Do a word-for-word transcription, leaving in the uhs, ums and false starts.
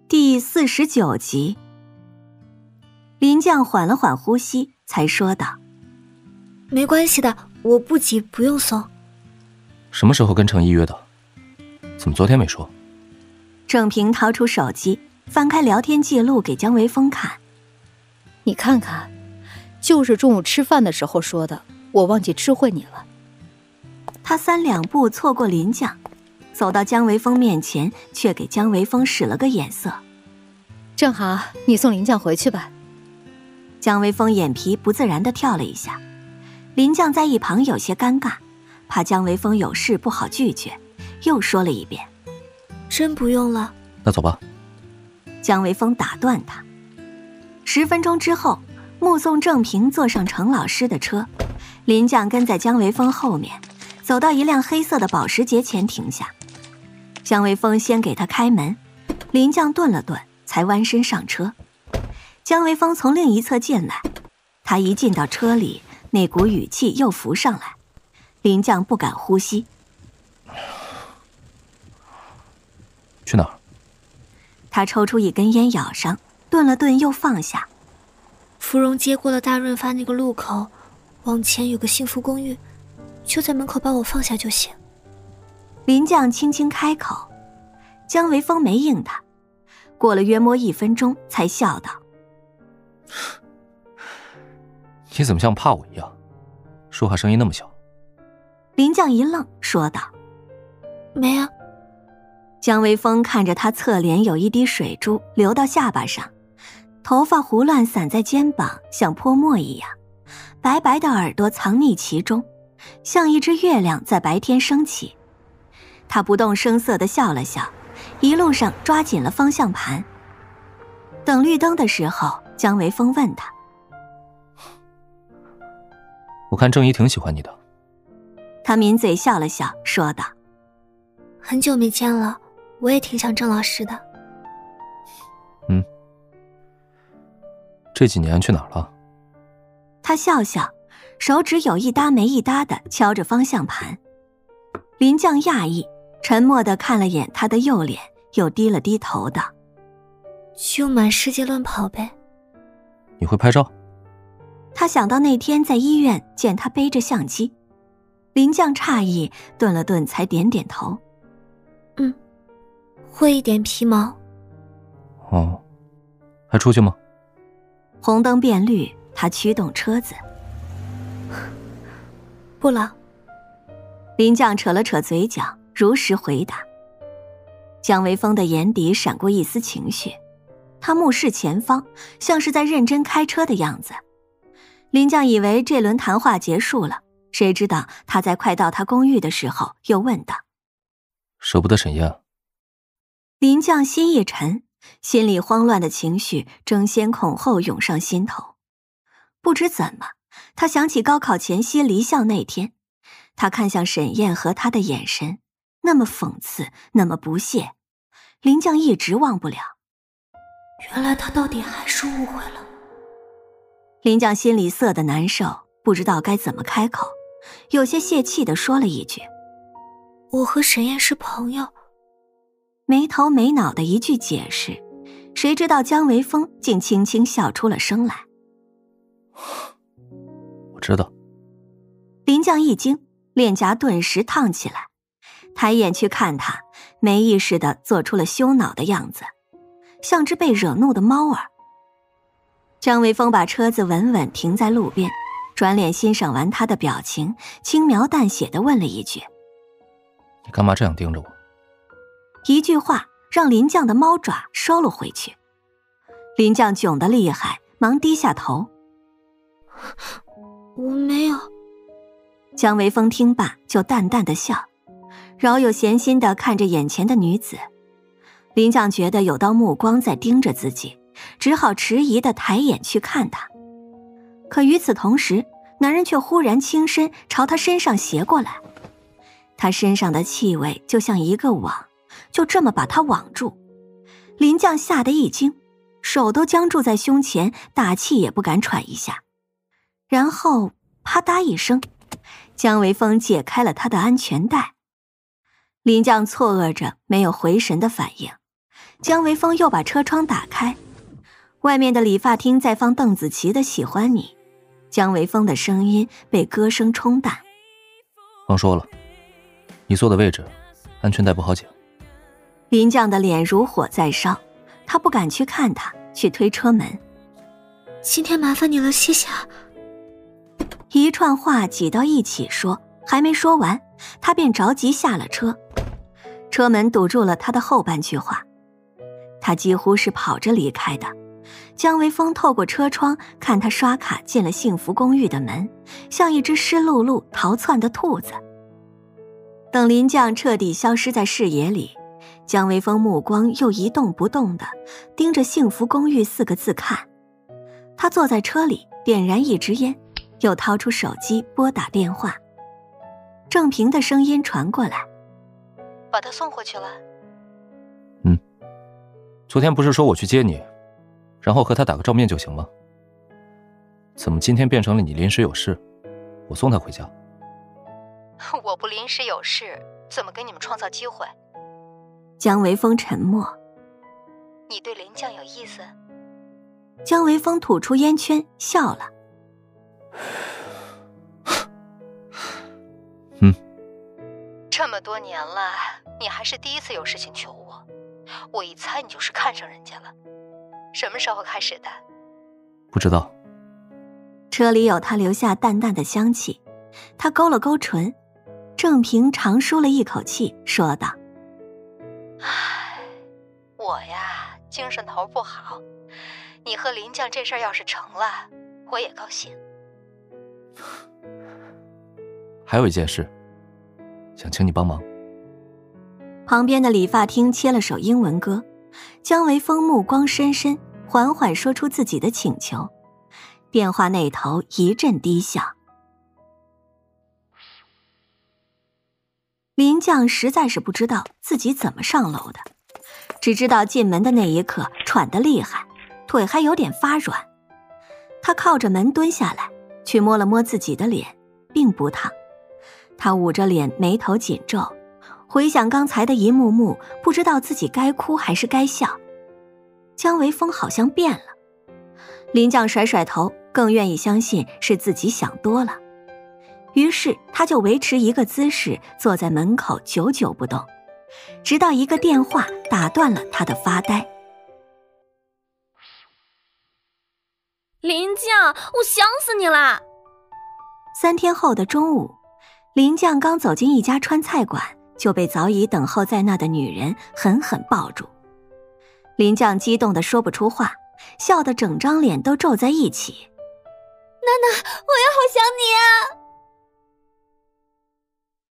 第四十九集，林将缓了缓呼吸，才说道：“ 没关系的，我不急，不用送。” 什么时候跟程毅约的？怎么昨天没说？ 郑平掏出手机，翻开聊天记录给姜维峰看。 你看看，就是中午吃饭的时候说的，我忘记知会你了。 他三两步错过林将，走到姜维峰面前，却给姜维峰使了个眼色。 正好，你送林将回去吧。 姜维峰眼皮不自然地跳了一下，林将在一旁有些尴尬，怕姜维峰有事不好拒绝，又说了一遍：“ 真不用了。” 那走吧。 姜维峰打断他。十分钟之后，目送郑平坐上程老师的车，林将跟在姜维峰后面，走到一辆黑色的保时捷前停下。姜维峰先给他开门，林将顿了顿，才弯身上车。姜维峰从另一侧进来，他一进到车里，那股语气又浮上来，林将不敢呼吸。 去哪儿？ 他抽出一根烟咬上，顿了顿又放下。 芙蓉街过了大润发那个路口，往前有个幸福公寓，就在门口把我放下就行。 林将轻轻开口，姜维峰没应他，过了约莫一分钟才笑道：“ 你怎么像怕我一样，说话声音那么小？” 林将一愣，说道：“ 没啊。” 姜维峰看着他侧脸有一滴水珠流到下巴上，头发胡乱散在肩膀，像泼墨一样，白白的耳朵藏匿其中，像一只月亮在白天升起。他不动声色地笑了笑，一路上抓紧了方向盘。等绿灯的时候，姜维峰问他：“ 我看郑怡挺喜欢你的。” 他抿嘴笑了笑，说道：“ 很久没见了，我也挺想郑老师的。” 嗯，这几年去哪儿了？ 他笑笑，手指有一搭没一搭地敲着方向盘。林将讶异，沉默地看了眼他的右脸，又低了低头道：“ 就满世界乱跑呗。” 你会拍照？ 他想到那天在医院见他背着相机。林将诧异，顿了顿才点点头：“ 嗯，会一点皮毛。” 哦，还出去吗？ 红灯变绿，他驱动车子。 不了。 林将扯了扯嘴角，如实回答。姜维峰的眼底闪过一丝情绪，他目视前方，像是在认真开车的样子。林将以为这轮谈话结束了，谁知道他在快到他公寓的时候又问道：“ 舍不得沈燕？” 林将心一沉，心里慌乱的情绪争先恐后涌上心头。不知怎么，他想起高考前夕离校那天，他看向沈燕和他的眼神，那么讽刺，那么不屑，林将一直忘不了。 原来他到底还是误会了。 林将心里涩得难受，不知道该怎么开口，有些泄气地说了一句：“ 我和沈燕是朋友。” 没头没脑的一句解释，谁知道姜维峰竟轻轻笑出了声来。 我知道。 林将一惊，脸颊顿时烫起来，抬眼去看他，没意识地做出了羞恼的样子，像只被惹怒的猫儿。张维峰把车子稳稳停在路边，转脸欣赏完他的表情，轻描淡写地问了一句：“ 你干嘛这样盯着我？” 一句话让林将的猫爪收了回去。林将囧得厉害，忙低下头：“ 我没有。” 姜维峰听罢就淡淡的笑，饶有闲心地看着眼前的女子。林将觉得有道目光在盯着自己，只好迟疑地抬眼去看他。可与此同时，男人却忽然轻身朝他身上斜过来，他身上的气味就像一个网，就这么把他网住。林将吓得一惊，手都僵住在胸前，大气也不敢喘一下。然后啪嗒一声，姜维峰解开了他的安全带。林将错愕着没有回神的反应， 江维峰又把车窗打开，外面的理发厅在放邓紫棋的《喜欢你》，江维峰的声音被歌声冲淡。 忘说了，你坐的位置安全带不好解。 林绛的脸如火在烧，他不敢去看他，去推车门。 今天麻烦你了，谢谢啊。 一串话挤到一起说，还没说完，他便着急下了车，车门堵住了他的后半句话。他几乎是跑着离开的。江维峰透过车窗看他刷卡进了幸福公寓的门，像一只湿漉漉逃窜的兔子。等林绛彻底消失在视野里，江维峰目光又一动不动地盯着幸福公寓四个字看。他坐在车里点燃一支烟，又掏出手机拨打电话。郑平的声音传过来： 把他送回去了。 嗯，昨天不是说我去接你，然后和他打个照面就行吗？怎么今天变成了你临时有事，我送他回家？ 我不临时有事，怎么给你们创造机会？ 江维峰沉默。 你对林绛有意思？ 江维峰吐出烟圈笑了。 嗯， 这么多年了，你还是第一次有事情求我，我一猜你就是看上人家了。什么时候开始的？ 不知道。 车里有他留下淡淡的香气，他勾了勾唇。郑平长舒了一口气，说道： 唉，我呀精神头不好，你和林绛这事儿要是成了，我也高兴。 还有一件事，想请你帮忙。 旁边的理发厅切了首英文歌，江维峰目光深深，缓缓说出自己的请求。电话那头一阵低笑。林绛实在是不知道自己怎么上楼的，只知道进门的那一刻喘得厉害，腿还有点发软。他靠着门蹲下来，去摸了摸自己的脸，并不烫。他捂着脸，眉头紧皱，回想刚才的一幕幕，不知道自己该哭还是该笑。江维峰好像变了。林绛甩甩头，更愿意相信是自己想多了。于是他就维持一个姿势坐在门口久久不动，直到一个电话打断了他的发呆。 林绛，我想死你啦！ 三天后的中午，林绛刚走进一家川菜馆，就被早已等候在那的女人狠狠抱住。林绛激动得说不出话，笑得整张脸都皱在一起。 娜娜，我也好